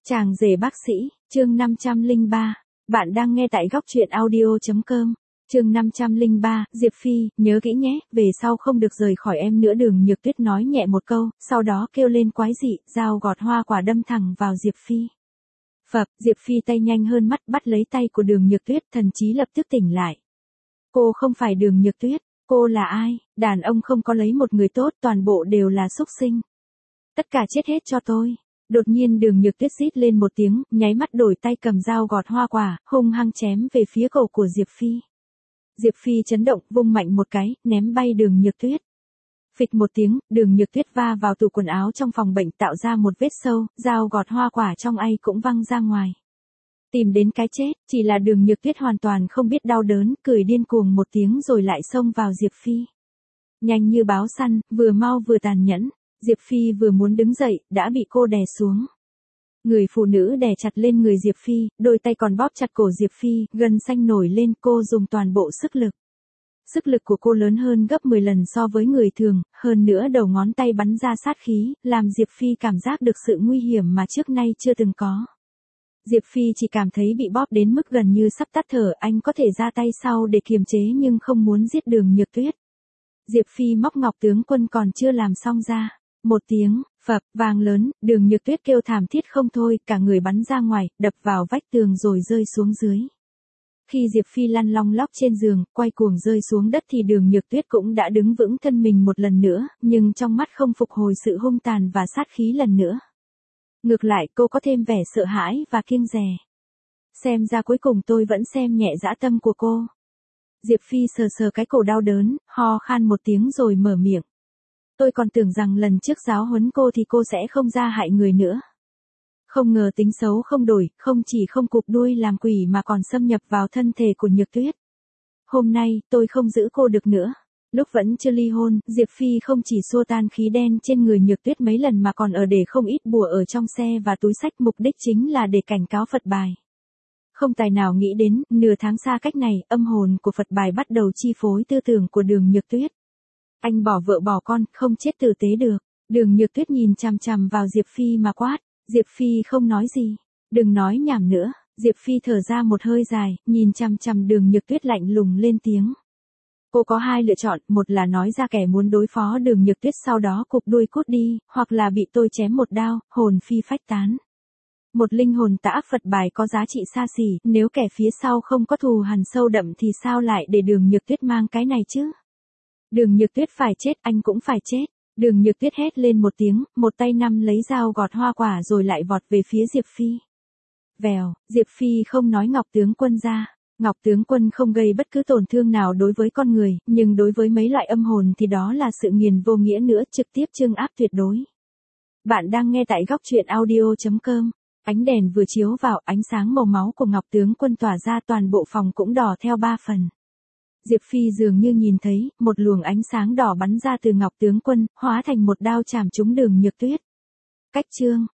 Chàng rể bác sĩ, chương 503. Bạn đang nghe tại góc truyện audio.com. Chương 503, Diệp Phi, nhớ kỹ nhé, về sau không được rời khỏi em nữa. Đường Nhược Tuyết nói nhẹ một câu, sau đó kêu lên quái dị, dao gọt hoa quả đâm thẳng vào Diệp Phi. Phập, Diệp Phi tay nhanh hơn mắt bắt lấy tay của Đường Nhược Tuyết, thần trí lập tức tỉnh lại. Cô không phải Đường Nhược Tuyết, cô là ai? Đàn ông không có lấy một người tốt, toàn bộ đều là súc sinh. Tất cả chết hết cho tôi. Đột nhiên Đường Nhược Tuyết rít lên một tiếng, nháy mắt đổi tay cầm dao gọt hoa quả, hung hăng chém về phía cổ của Diệp Phi. Diệp Phi chấn động, vung mạnh một cái, ném bay Đường Nhược Tuyết. Phịch một tiếng, Đường Nhược Tuyết va vào tủ quần áo trong phòng bệnh tạo ra một vết sâu, dao gọt hoa quả trong ay cũng văng ra ngoài. Tìm đến cái chết, chỉ là Đường Nhược Tuyết hoàn toàn không biết đau đớn, cười điên cuồng một tiếng rồi lại xông vào Diệp Phi. Nhanh như báo săn, vừa mau vừa tàn nhẫn. Diệp Phi vừa muốn đứng dậy, đã bị cô đè xuống. Người phụ nữ đè chặt lên người Diệp Phi, đôi tay còn bóp chặt cổ Diệp Phi, gân xanh nổi lên, cô dùng toàn bộ sức lực. Sức lực của cô lớn hơn gấp 10 lần so với người thường, hơn nữa đầu ngón tay bắn ra sát khí, làm Diệp Phi cảm giác được sự nguy hiểm mà trước nay chưa từng có. Diệp Phi chỉ cảm thấy bị bóp đến mức gần như sắp tắt thở, anh có thể ra tay sau để kiềm chế nhưng không muốn giết Đường Nhược Tuyết. Diệp Phi móc Ngọc tướng quân còn chưa làm xong ra. Một tiếng, phập, vang lớn, Đường Nhược Tuyết kêu thảm thiết không thôi, cả người bắn ra ngoài, đập vào vách tường rồi rơi xuống dưới. Khi Diệp Phi lăn long lóc trên giường, quay cuồng rơi xuống đất thì Đường Nhược Tuyết cũng đã đứng vững thân mình một lần nữa, nhưng trong mắt không phục hồi sự hung tàn và sát khí lần nữa. Ngược lại cô có thêm vẻ sợ hãi và kiêng dè. Xem ra cuối cùng tôi vẫn xem nhẹ dã tâm của cô. Diệp Phi sờ sờ cái cổ đau đớn, ho khan một tiếng rồi mở miệng. Tôi còn tưởng rằng lần trước giáo huấn cô thì cô sẽ không ra hại người nữa. Không ngờ tính xấu không đổi, không chỉ không cụp đuôi làm quỷ mà còn xâm nhập vào thân thể của Nhược Tuyết. Hôm nay, tôi không giữ cô được nữa. Lúc vẫn chưa ly hôn, Diệp Phi không chỉ xua tan khí đen trên người Nhược Tuyết mấy lần mà còn để không ít bùa ở trong xe và túi xách, mục đích chính là để cảnh cáo Phật bài. Không tài nào nghĩ đến, nửa tháng xa cách này, âm hồn của Phật bài bắt đầu chi phối tư tưởng của Đường Nhược Tuyết. Anh bỏ vợ bỏ con, không chết tử tế được. Đường Nhược Tuyết nhìn chằm chằm vào Diệp Phi mà quát. Diệp Phi không nói gì. Đừng nói nhảm nữa. Diệp Phi thở ra một hơi dài, nhìn chằm chằm Đường Nhược Tuyết lạnh lùng lên tiếng. Cô có hai lựa chọn, một là nói ra kẻ muốn đối phó Đường Nhược Tuyết sau đó cụp đuôi cút đi, hoặc là bị tôi chém một đao, hồn phi phách tán. Một linh hồn tã Phật bài có giá trị xa xỉ, nếu kẻ phía sau không có thù hằn sâu đậm thì sao lại để Đường Nhược Tuyết mang cái này chứ? Đường Nhược Tuyết phải chết, anh cũng phải chết. Đường Nhược Tuyết hét lên một tiếng, một tay nắm lấy dao gọt hoa quả rồi lại vọt về phía Diệp Phi. Vèo, Diệp Phi không nói Ngọc tướng quân ra. Ngọc tướng quân không gây bất cứ tổn thương nào đối với con người, nhưng đối với mấy loại âm hồn thì đó là sự nghiền vô nghĩa nữa, trực tiếp trừng áp tuyệt đối. Bạn đang nghe tại góc truyện audio.com. Ánh đèn vừa chiếu vào, ánh sáng màu máu của Ngọc tướng quân tỏa ra, toàn bộ phòng cũng đỏ theo 3 phần. Diệp Phi dường như nhìn thấy, một luồng ánh sáng đỏ bắn ra từ Ngọc tướng quân, hóa thành một đao chạm trúng Đường Nhược Tuyết. Cách chương.